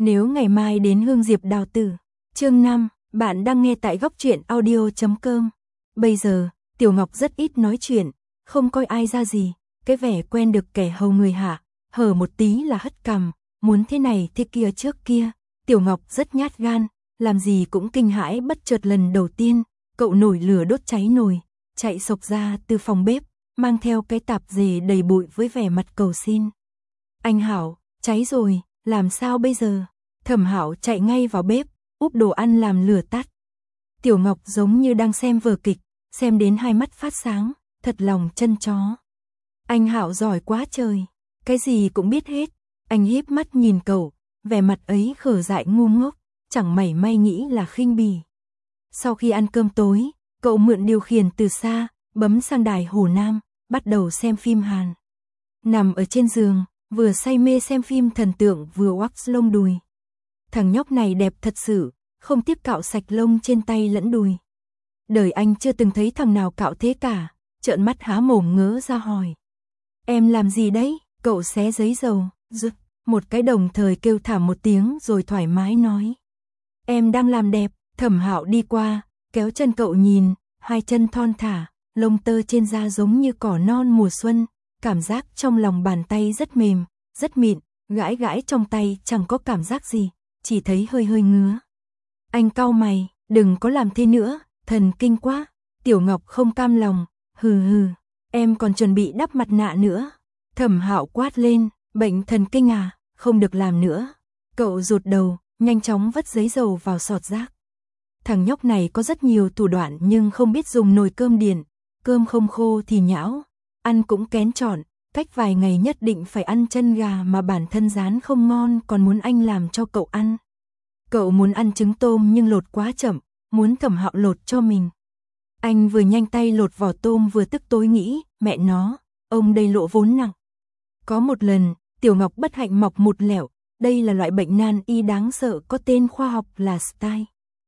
Nếu ngày mai đến Hương Diệp Đào Tử. Chương 5, bạn đang nghe tại góc truyện audio.com. Bây giờ, Tiểu Ngọc rất ít nói chuyện, không coi ai ra gì, cái vẻ quen được kẻ hầu người hạ, hở một tí là hất cằm, muốn thế này thế kia trước kia. Tiểu Ngọc rất nhát gan, làm gì cũng kinh hãi bất chợt lần đầu tiên, cậu nổi lửa đốt cháy nồi, chạy xộc ra từ phòng bếp, mang theo cái tạp dề đầy bụi với vẻ mặt cầu xin. Anh Hảo, cháy rồi, làm sao bây giờ? Thẩm Hảo chạy ngay vào bếp, úp đồ ăn làm lửa tắt. Tiểu Ngọc giống như đang xem vở kịch, xem đến hai mắt phát sáng, thật lòng chân chó. Anh Hảo giỏi quá trời, cái gì cũng biết hết. Anh híp mắt nhìn cậu, vẻ mặt ấy khờ dại ngu ngốc, chẳng mảy may nghĩ là khinh bỉ. Sau khi ăn cơm tối, cậu mượn điều khiển từ xa, bấm sang đài Hồ Nam, bắt đầu xem phim Hàn. Nằm ở trên giường, vừa say mê xem phim thần tượng vừa wax lông đùi. Thằng nhóc này đẹp thật sự, không tiếc cạo sạch lông trên tay lẫn đùi. Đời anh chưa từng thấy thằng nào cạo thế cả, trợn mắt há mồm ngớ ra hỏi. Em làm gì đấy? Cậu xé giấy dầu, rực, một cái đồng thời kêu thảm một tiếng rồi thoải mái nói. Em đang làm đẹp. Thẩm Hạo đi qua, kéo chân cậu nhìn, hai chân thon thả, lông tơ trên da giống như cỏ non mùa xuân, cảm giác trong lòng bàn tay rất mềm, rất mịn, gãi gãi trong tay chẳng có cảm giác gì, chỉ thấy hơi hơi ngứa. Anh cau mày, đừng có làm thế nữa, thần kinh quá. Tiểu Ngọc không cam lòng, hừ hừ, em còn chuẩn bị đắp mặt nạ nữa. Thẩm Hạo quát lên, bệnh thần kinh à, không được làm nữa. Cậu rụt đầu, nhanh chóng vất giấy dầu vào sọt rác. Thằng nhóc này có rất nhiều thủ đoạn nhưng không biết dùng nồi cơm điện, cơm không khô thì nhão, ăn cũng kén chọn, cách vài ngày nhất định phải ăn chân gà mà bản thân rán không ngon còn muốn anh làm cho cậu ăn. Cậu muốn ăn trứng tôm nhưng lột quá chậm, muốn Thẩm Hạo lột cho mình. Anh vừa nhanh tay lột vỏ tôm vừa tức tối nghĩ, mẹ nó, ông đây lộ vốn nặng. Có một lần, Tiểu Ngọc bất hạnh mọc một lẹo, đây là loại bệnh nan y đáng sợ có tên khoa học là style.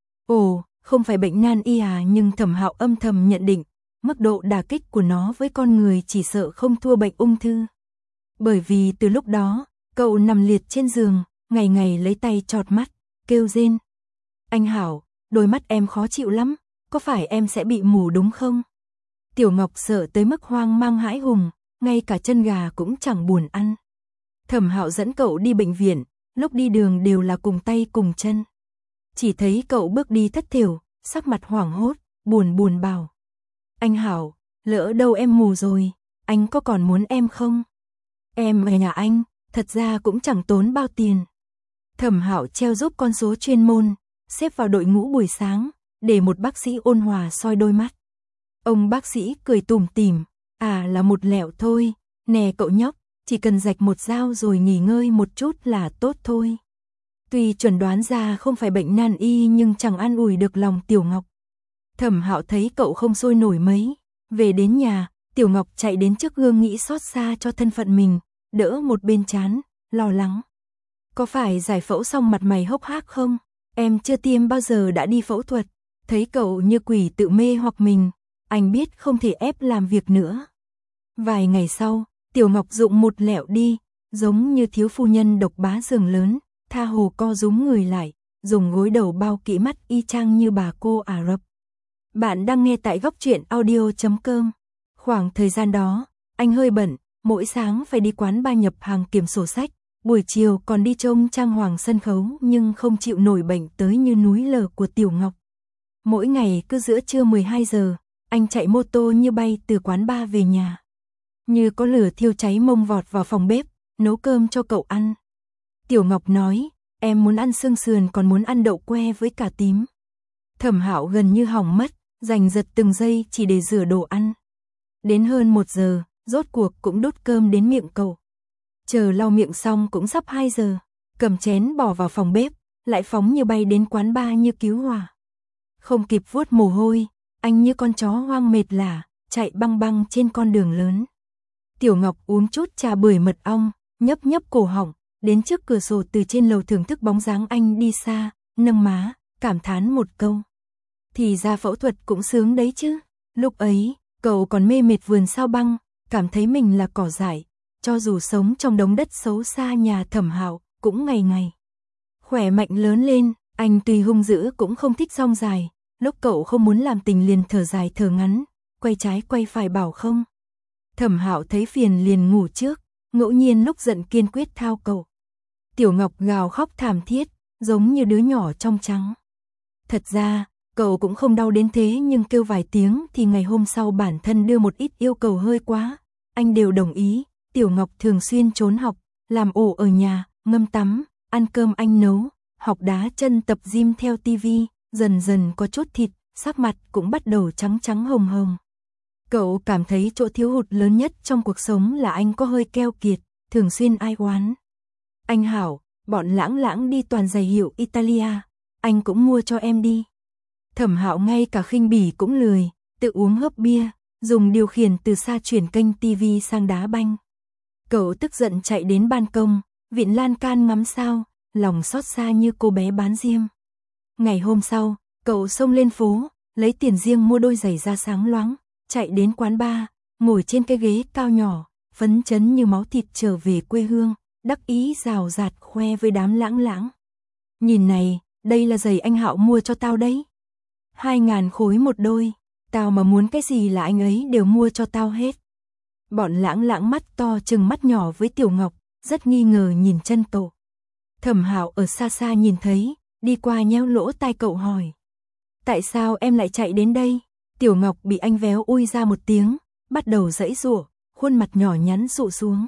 Ồ, không phải bệnh nan y à, nhưng Thẩm Hạo âm thầm nhận định, mức độ đả kích của nó với con người chỉ sợ không thua bệnh ung thư. Bởi vì từ lúc đó, cậu nằm liệt trên giường, ngày ngày lấy tay chọt mắt, kêu rên. Anh Hảo, đôi mắt em khó chịu lắm, có phải em sẽ bị mù đúng không? Tiểu Ngọc sợ tới mức hoang mang hãi hùng, ngay cả chân gà cũng chẳng buồn ăn. Thẩm Hạo dẫn cậu đi bệnh viện, lúc đi đường đều là cùng tay cùng chân. Chỉ thấy cậu bước đi thất thểu, sắc mặt hoảng hốt, buồn bảo. Anh Hảo, lỡ đâu em mù rồi, anh có còn muốn em không? Em ở nhà anh, thật ra cũng chẳng tốn bao tiền. Thẩm Hạo treo giúp con số chuyên môn, xếp vào đội ngũ buổi sáng, để một bác sĩ ôn hòa soi đôi mắt. Ông bác sĩ cười tủm tỉm, à là một lẹo thôi, nè cậu nhóc, chỉ cần rạch một dao rồi nghỉ ngơi một chút là tốt thôi. Tuy chuẩn đoán ra không phải bệnh nan y nhưng chẳng an ủi được lòng Tiểu Ngọc. Thẩm Hạo thấy cậu không sôi nổi mấy, về đến nhà, Tiểu Ngọc chạy đến trước gương nghĩ xót xa cho thân phận mình, đỡ một bên trán, lo lắng. Có phải giải phẫu xong mặt mày hốc hác không? Em chưa tiêm bao giờ đã đi phẫu thuật. Thấy cậu như quỷ tự mê hoặc mình, anh biết không thể ép làm việc nữa. Vài ngày sau, Tiểu Ngọc dụng một lẹo đi, giống như thiếu phu nhân độc bá giường lớn, tha hồ co rúm người lại, dùng gối đầu bao kỹ mắt y chang như bà cô Ả Rập. Bạn đang nghe tại góc truyện audio.com. Khoảng thời gian đó, anh hơi bận, mỗi sáng phải đi quán ba nhập hàng kiểm sổ sách, buổi chiều còn đi trông trang hoàng sân khấu nhưng không chịu nổi bệnh tới như núi lở của Tiểu Ngọc. Mỗi ngày cứ giữa trưa 12 giờ, anh chạy mô tô như bay từ quán ba về nhà. Như có lửa thiêu cháy mông vọt vào phòng bếp, nấu cơm cho cậu ăn. Tiểu Ngọc nói, em muốn ăn xương sườn còn muốn ăn đậu que với cà tím. Thẩm Hạo gần như hỏng mất, giành giật từng giây chỉ để rửa đồ ăn. Đến hơn 1 giờ, rốt cuộc cũng đút cơm đến miệng cậu. Chờ lau miệng xong cũng sắp 2 giờ, cầm chén bỏ vào phòng bếp, lại phóng như bay đến quán bar như cứu hỏa. Không kịp vuốt mồ hôi, anh như con chó hoang mệt lả, chạy băng băng trên con đường lớn. Tiểu Ngọc uống chút trà bưởi mật ong, nhấp nhấp cổ họng, đến trước cửa sổ từ trên lầu thưởng thức bóng dáng anh đi xa, nâng má, cảm thán một câu. Thì ra phẫu thuật cũng sướng đấy chứ. Lúc ấy, cậu còn mê mệt vườn sao băng, cảm thấy mình là cỏ dại, cho dù sống trong đống đất xấu xa nhà Thẩm Hạo, cũng ngày ngày khỏe mạnh lớn lên, anh tuy hung dữ cũng không thích rong dài, lúc cậu không muốn làm tình liền thở dài thở ngắn, quay trái quay phải bảo không. Thẩm Hạo thấy phiền liền ngủ trước, ngẫu nhiên lúc giận kiên quyết thao cậu. Tiểu Ngọc gào khóc thảm thiết, giống như đứa nhỏ trong trắng. Thật ra, cậu cũng không đau đến thế nhưng kêu vài tiếng thì ngày hôm sau bản thân đưa một ít yêu cầu hơi quá, anh đều đồng ý. Tiểu Ngọc thường xuyên trốn học, làm ổ ở nhà, ngâm tắm, ăn cơm anh nấu, học đá chân tập gym theo tivi, dần dần có chút thịt, sắc mặt cũng bắt đầu trắng trắng hồng hồng. Cậu cảm thấy chỗ thiếu hụt lớn nhất trong cuộc sống là anh có hơi keo kiệt, thường xuyên ai oán. Anh Hảo, bọn Lãng Lãng đi toàn giày hiệu Italia, anh cũng mua cho em đi. Thẩm Hạo ngay cả khinh bỉ cũng lười, tự uống hớp bia, dùng điều khiển từ xa chuyển kênh tivi sang đá banh. Cậu tức giận chạy đến ban công, vịn lan can ngắm sao, lòng xót xa như cô bé bán diêm. Ngày hôm sau, cậu xông lên phố, lấy tiền riêng mua đôi giày da sáng loáng, chạy đến quán bar, ngồi trên cái ghế cao nhỏ, phấn chấn như máu thịt trở về quê hương, đắc ý rào rạt khoe với đám Lãng Lãng. Nhìn này, đây là giày anh Hạo mua cho tao đấy. 2.000 khối một đôi, tao mà muốn cái gì là anh ấy đều mua cho tao hết. Bọn Lãng Lãng mắt to trừng mắt nhỏ với Tiểu Ngọc, rất nghi ngờ nhìn chân cậu. Thẩm Hạo ở xa xa nhìn thấy, đi qua nhéo lỗ tai cậu hỏi. Tại sao em lại chạy đến đây? Tiểu Ngọc bị anh véo ui ra một tiếng, bắt đầu giãy giụa, khuôn mặt nhỏ nhắn rụ xuống.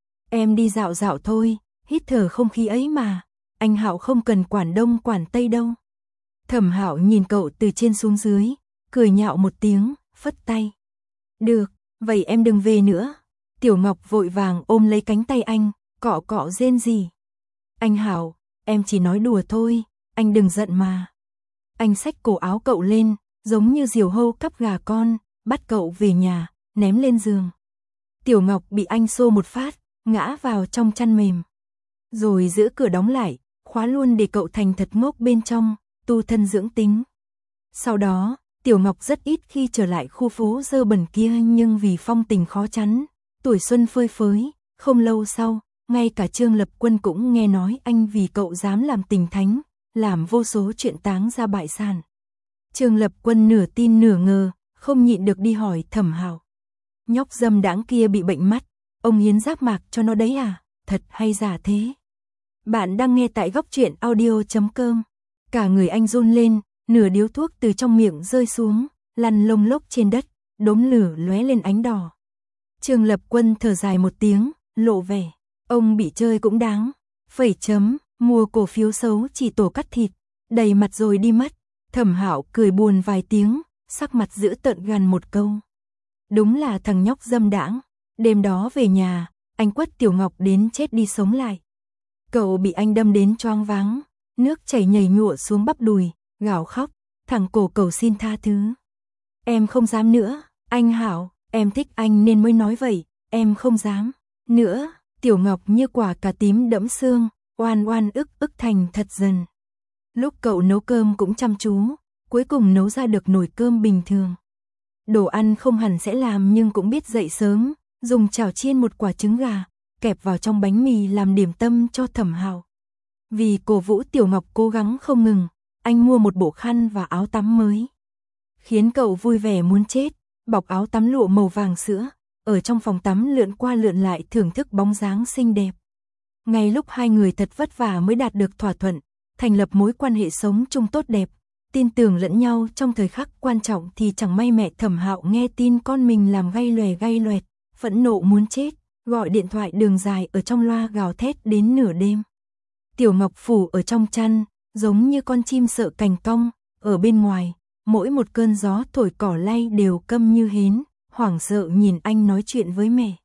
Em đi dạo dạo thôi, hít thở không khí ấy mà, anh Hạo không cần quản đông quản tây đâu. Thẩm Hạo nhìn cậu từ trên xuống dưới, cười nhạo một tiếng, phất tay. Được, vậy em đừng về nữa. Tiểu Ngọc vội vàng ôm lấy cánh tay anh, cọ cọ rên rỉ. Anh Hạo, em chỉ nói đùa thôi, anh đừng giận mà. Anh xách cổ áo cậu lên, giống như diều hâu cắp gà con, bắt cậu về nhà, ném lên giường. Tiểu Ngọc bị anh xô một phát, ngã vào trong chăn mềm. Rồi giữ cửa đóng lại, khóa luôn để cậu thành thật ngốc bên trong, tu thân dưỡng tính. Sau đó, Tiểu Ngọc rất ít khi trở lại khu phố dơ bẩn kia nhưng vì phong tình khó chắn, tuổi xuân phơi phới, không lâu sau, ngay cả Trương Lập Quân cũng nghe nói anh vì cậu dám làm tình thánh, làm vô số chuyện táng ra bại sản. Trương Lập Quân nửa tin nửa ngờ, không nhịn được đi hỏi Thẩm Hạo. Nhóc dâm đãng kia bị bệnh mắt, ông hiến giác mạc cho nó đấy à, thật hay giả thế? Bạn đang nghe tại góc truyện audio.com. Cả người anh run lên, nửa điếu thuốc từ trong miệng rơi xuống, lăn lông lốc trên đất, đốm lửa lóe lên ánh đỏ. Trương Lập Quân thở dài một tiếng, lộ vẻ, ông bị chơi cũng đáng, phẩy chấm, mua cổ phiếu xấu chỉ tổ cắt thịt, đầy mặt rồi đi mất. Thẩm Hạo cười buồn vài tiếng, sắc mặt giữ tợn gần một câu. Đúng là thằng nhóc dâm đãng. Đêm đó về nhà, anh quất Tiểu Ngọc đến chết đi sống lại. Cậu bị anh đâm đến choáng váng, nước chảy nhầy nhụa xuống bắp đùi, gào khóc, thẳng cổ cầu xin tha thứ. Em không dám nữa, anh Hạo, em thích anh nên mới nói vậy, em không dám nữa. Tiểu Ngọc như quả cà tím đẫm xương, oan oan ức ức thành thật dần. Lúc cậu nấu cơm cũng chăm chú, cuối cùng nấu ra được nồi cơm bình thường. Đồ ăn không hẳn sẽ làm nhưng cũng biết dậy sớm, dùng chảo chiên một quả trứng gà, kẹp vào trong bánh mì làm điểm tâm cho Thẩm Hạo. Vì cổ vũ Tiểu Ngọc cố gắng không ngừng, anh mua một bộ khăn và áo tắm mới. Khiến cậu vui vẻ muốn chết, bọc áo tắm lụa màu vàng sữa, ở trong phòng tắm lượn qua lượn lại thưởng thức bóng dáng xinh đẹp. Ngay lúc hai người thật vất vả mới đạt được thỏa thuận, thành lập mối quan hệ sống chung tốt đẹp, tin tưởng lẫn nhau trong thời khắc quan trọng thì chẳng may mẹ Thẩm Hạo nghe tin con mình làm gay loẹt, phẫn nộ muốn chết, gọi điện thoại đường dài ở trong loa gào thét đến nửa đêm. Tiểu Ngọc phủ ở trong chăn, giống như con chim sợ cành cong, ở bên ngoài, mỗi một cơn gió thổi cỏ lay đều câm như hến, hoảng sợ nhìn anh nói chuyện với mẹ.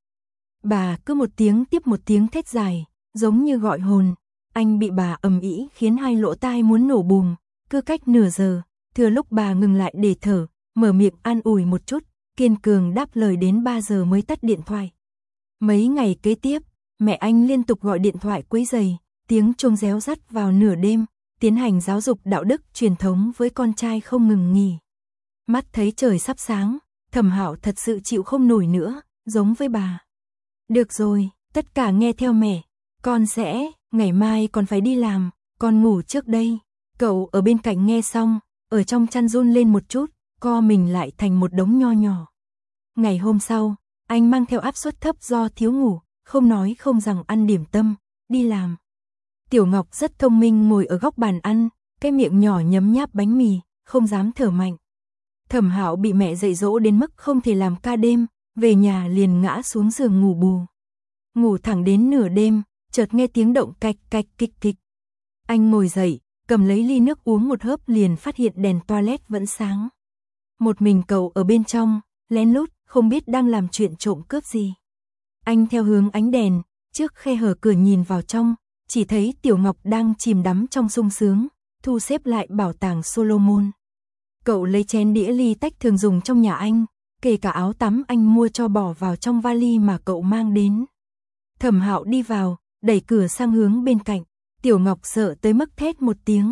Bà cứ một tiếng tiếp một tiếng thét dài, giống như gọi hồn. Anh bị bà ầm ĩ khiến hai lỗ tai muốn nổ bùm, cứ cách nửa giờ, thừa lúc bà ngừng lại để thở, mở miệng an ủi một chút, kiên cường đáp lời đến 3 giờ mới tắt điện thoại. Mấy ngày kế tiếp, mẹ anh liên tục gọi điện thoại quấy rầy, tiếng chuông réo rắt vào nửa đêm, tiến hành giáo dục đạo đức truyền thống với con trai không ngừng nghỉ. Mắt thấy trời sắp sáng, Thẩm Hạo thật sự chịu không nổi nữa, giống với bà. Được rồi, tất cả nghe theo mẹ, con sẽ, ngày mai còn phải đi làm, Con ngủ trước đây. Cậu ở bên cạnh nghe xong, ở trong chăn run lên một chút, co mình lại thành một đống nho nhỏ. Ngày hôm sau, anh mang theo áp suất thấp do thiếu ngủ, không nói không rằng ăn điểm tâm, đi làm. Tiểu Ngọc rất thông minh ngồi ở góc bàn ăn, cái miệng nhỏ nhấm nháp bánh mì, không dám thở mạnh. Thẩm Hạo bị mẹ dạy dỗ đến mức không thể làm ca đêm, về nhà liền ngã xuống giường ngủ bù. Ngủ thẳng đến nửa đêm, chợt nghe tiếng động cạch cạch kịch kịch. Anh ngồi dậy, cầm lấy ly nước uống một hớp liền phát hiện đèn toilet vẫn sáng. Một mình cậu ở bên trong, lén lút, không biết đang làm chuyện trộm cướp gì. Anh theo hướng ánh đèn, trước khe hở cửa nhìn vào trong, chỉ thấy Tiểu Ngọc đang chìm đắm trong sung sướng, thu xếp lại bảo tàng Solomon. Cậu lấy chén đĩa ly tách thường dùng trong nhà anh, kể cả áo tắm anh mua cho bỏ vào trong vali mà cậu mang đến. Thẩm Hạo đi vào, đẩy cửa sang hướng bên cạnh, Tiểu Ngọc sợ tới mức thét một tiếng,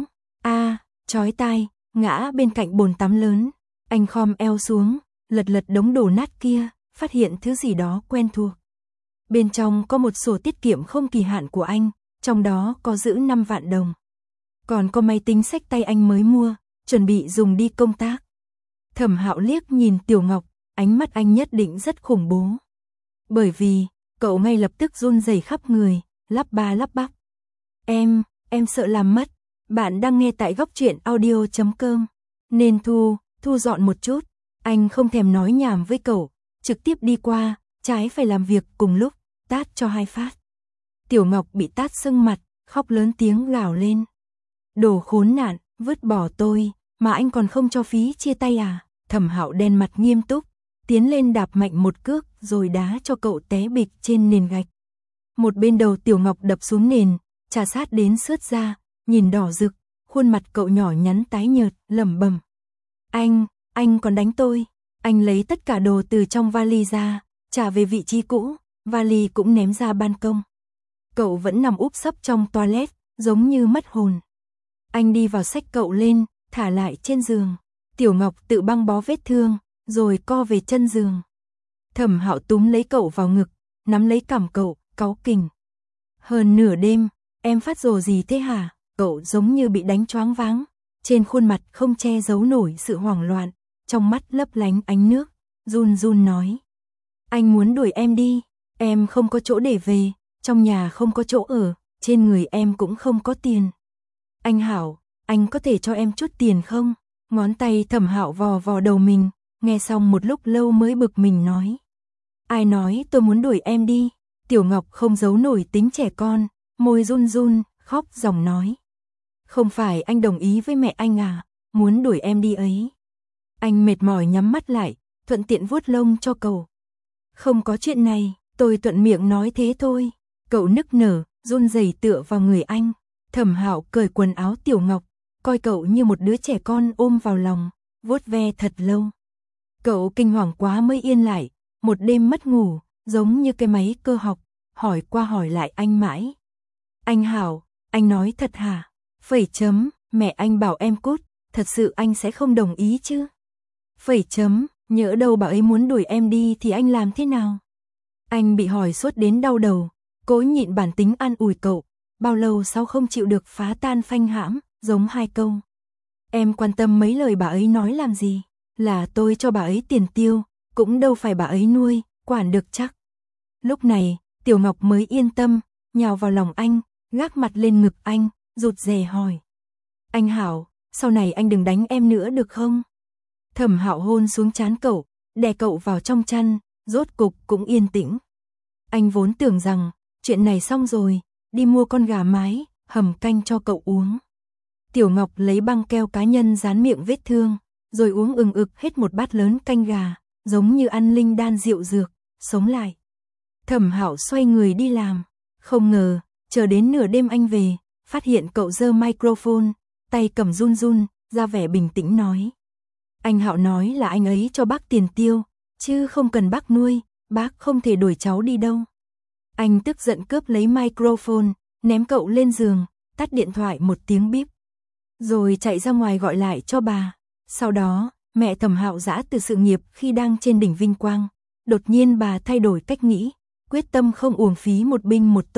chói tai, ngã bên cạnh bồn tắm lớn. Anh khom eo xuống, lật lật đống đổ nát kia, phát hiện thứ gì đó quen thuộc. Bên trong có một sổ tiết kiệm không kỳ hạn của anh, trong đó có giữ 5 vạn đồng. Còn có máy tính xách tay anh mới mua, chuẩn bị dùng đi công tác. Thẩm Hạo liếc nhìn Tiểu Ngọc, ánh mắt anh nhất định rất khủng bố. Bởi vì, cậu ngay lập tức run rẩy khắp người, lắp ba lắp bắp. Em sợ làm mất. Bạn đang nghe tại góc truyện audio.com. Nên thu dọn một chút. Anh không thèm nói nhảm với cậu, trực tiếp đi qua, trái phải làm việc cùng lúc, tát cho 2 phát. Tiểu Ngọc bị tát sưng mặt, khóc lớn tiếng gào lên. Đồ khốn nạn, vứt bỏ tôi, mà anh còn không cho phí chia tay à? Thẩm Hạo đen mặt nghiêm túc, tiến lên đạp mạnh một cước rồi đá cho cậu té bịch trên nền gạch. Một bên đầu Tiểu Ngọc đập xuống nền, trà sát đến sướt ra, nhìn đỏ rực, khuôn mặt cậu nhỏ nhắn tái nhợt, lẩm bẩm. Anh còn đánh tôi. Anh lấy tất cả đồ từ trong vali ra, trả về vị trí cũ, vali cũng ném ra ban công. Cậu vẫn nằm úp sấp trong toilet, giống như mất hồn. Anh đi vào xách cậu lên, thả lại trên giường. Tiểu Ngọc tự băng bó vết thương, rồi co về chân giường. Thẩm Hạo túm lấy cậu vào ngực, nắm lấy cằm cậu, cáu kỉnh. Hơn nửa đêm, em phát rồ gì thế hả? Cậu giống như bị đánh choáng váng, trên khuôn mặt không che giấu nổi sự hoảng loạn, trong mắt lấp lánh ánh nước, run run nói. Anh muốn đuổi em đi, em không có chỗ để về, trong nhà không có chỗ ở, trên người em cũng không có tiền. Anh Hảo, anh có thể cho em chút tiền không? Ngón tay Thẩm Hạo vò vò đầu mình, nghe xong một lúc lâu mới bực mình nói. Ai nói tôi muốn đuổi em đi? Tiểu Ngọc không giấu nổi tính trẻ con, môi run run, khóc ròng nói. Không phải anh đồng ý với mẹ anh à, muốn đuổi em đi ấy. Anh mệt mỏi nhắm mắt lại, thuận tiện vuốt lông cho cậu. Không có chuyện này, tôi thuận miệng nói thế thôi. Cậu nức nở, run rẩy tựa vào người anh. Thẩm Hạo cởi quần áo Tiểu Ngọc, coi cậu như một đứa trẻ con ôm vào lòng, vuốt ve thật lâu. Cậu kinh hoàng quá mới yên lại, một đêm mất ngủ, giống như cái máy cơ học, hỏi qua hỏi lại anh mãi. Anh Hảo, anh nói thật hả? Phẩy chấm, mẹ anh bảo em cút, thật sự anh sẽ không đồng ý chứ? Phẩy chấm, nhỡ đâu bà ấy muốn đuổi em đi thì anh làm thế nào? Anh bị hỏi suốt đến đau đầu, cố nhịn bản tính an ủi cậu, bao lâu sau không chịu được phá tan phanh hãm, giống 2 câu. Em quan tâm mấy lời bà ấy nói làm gì? Là tôi cho bà ấy tiền tiêu, cũng đâu phải bà ấy nuôi, quản được chắc. Lúc này, Tiểu Ngọc mới yên tâm, nhào vào lòng anh, gác mặt lên ngực anh, rụt rè hỏi. Anh Hảo, sau này anh đừng đánh em nữa được không? Thẩm Hạo hôn xuống trán cậu, đè cậu vào trong chăn, rốt cục cũng yên tĩnh. Anh vốn tưởng rằng, chuyện này xong rồi, đi mua con gà mái, hầm canh cho cậu uống. Tiểu Ngọc lấy băng keo cá nhân dán miệng vết thương, rồi uống ừng ực hết một bát lớn canh gà, giống như ăn linh đan rượu dược, sống lại. Thẩm Hạo xoay người đi làm, không ngờ, chờ đến nửa đêm anh về, phát hiện cậu giơ microphone, tay cầm run run, ra vẻ bình tĩnh nói. Anh Hạo nói là anh ấy cho bác tiền tiêu, chứ không cần bác nuôi, bác không thể đuổi cháu đi đâu. Anh tức giận cướp lấy microphone, ném cậu lên giường, tắt điện thoại một tiếng bíp. Rồi chạy ra ngoài gọi lại cho bà. Sau đó, mẹ Thẩm Hạo giã từ sự nghiệp khi đang trên đỉnh vinh quang. Đột nhiên bà thay đổi cách nghĩ, quyết tâm không uổng phí một binh một tốp,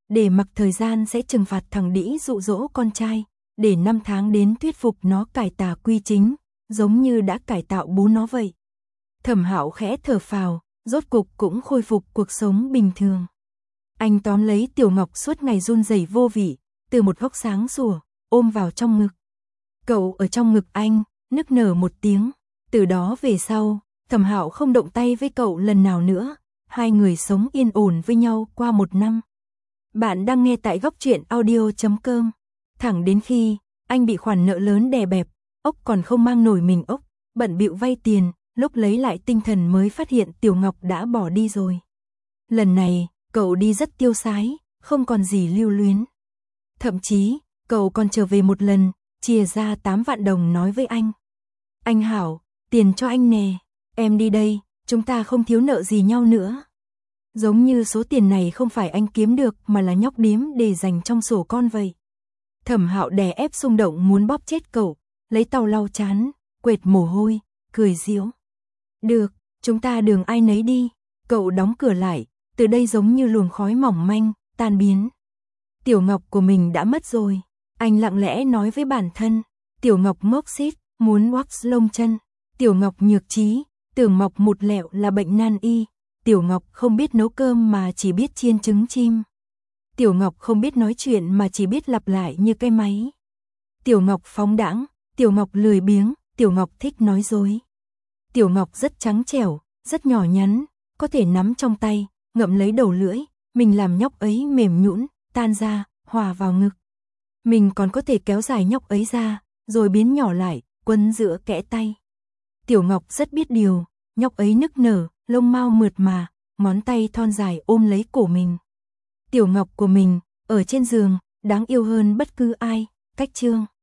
để mặc thời gian sẽ trừng phạt thằng đĩ dụ dỗ con trai, để 5 tháng đến thuyết phục nó cải tà quy chính, giống như đã cải tạo bố nó vậy. Thẩm Hạo khẽ thở phào, rốt cục cũng khôi phục cuộc sống bình thường. Anh tóm lấy Tiểu Ngọc suốt ngày run rẩy vô vị, từ một góc sáng sủa, ôm vào trong ngực. Cậu ở trong ngực anh, nức nở một tiếng. Từ đó về sau, Thẩm Hạo không động tay với cậu lần nào nữa. Hai người sống yên ổn với nhau qua 1 năm. Bạn đang nghe tại góc truyện audio.com. Thẳng đến khi anh bị khoản nợ lớn đè bẹp, ốc còn không mang nổi mình ốc, bận bịu vay tiền, lúc lấy lại tinh thần mới phát hiện Tiểu Ngọc đã bỏ đi rồi. Lần này, cậu đi rất tiêu sái, không còn gì lưu luyến. Thậm chí, cậu còn trở về một lần, chia ra 8 vạn đồng nói với anh. Anh Hảo, tiền cho anh nè, em đi đây, chúng ta không thiếu nợ gì nhau nữa. Giống như số tiền này không phải anh kiếm được mà là nhóc điếm để dành trong sổ con vậy. Thẩm Hạo đè ép xung động muốn bóp chết cậu, lấy tàu lau chán, quệt mồ hôi, cười giễu. Được, chúng ta đường ai nấy đi. Cậu đóng cửa lại, từ đây giống như luồng khói mỏng manh, tan biến. Tiểu Ngọc của mình đã mất rồi. Anh lặng lẽ nói với bản thân. Tiểu Ngọc ngốc xít, muốn wax lông chân. Tiểu Ngọc nhược trí, tưởng mọc một lẹo là bệnh nan y. Tiểu Ngọc không biết nấu cơm mà chỉ biết chiên trứng chim. Tiểu Ngọc không biết nói chuyện mà chỉ biết lặp lại như cái máy. Tiểu Ngọc phóng đãng, Tiểu Ngọc lười biếng, Tiểu Ngọc thích nói dối. Tiểu Ngọc rất trắng trẻo, rất nhỏ nhắn, có thể nắm trong tay, ngậm lấy đầu lưỡi, mình làm nhóc ấy mềm nhũn, tan ra, hòa vào ngực. Mình còn có thể kéo dài nhóc ấy ra, rồi biến nhỏ lại, quấn giữa kẽ tay. Tiểu Ngọc rất biết điều, nhóc ấy nức nở, lông mao mượt mà, ngón tay thon dài ôm lấy cổ mình. Tiểu Ngọc của mình, ở trên giường, đáng yêu hơn bất cứ ai, cách chương.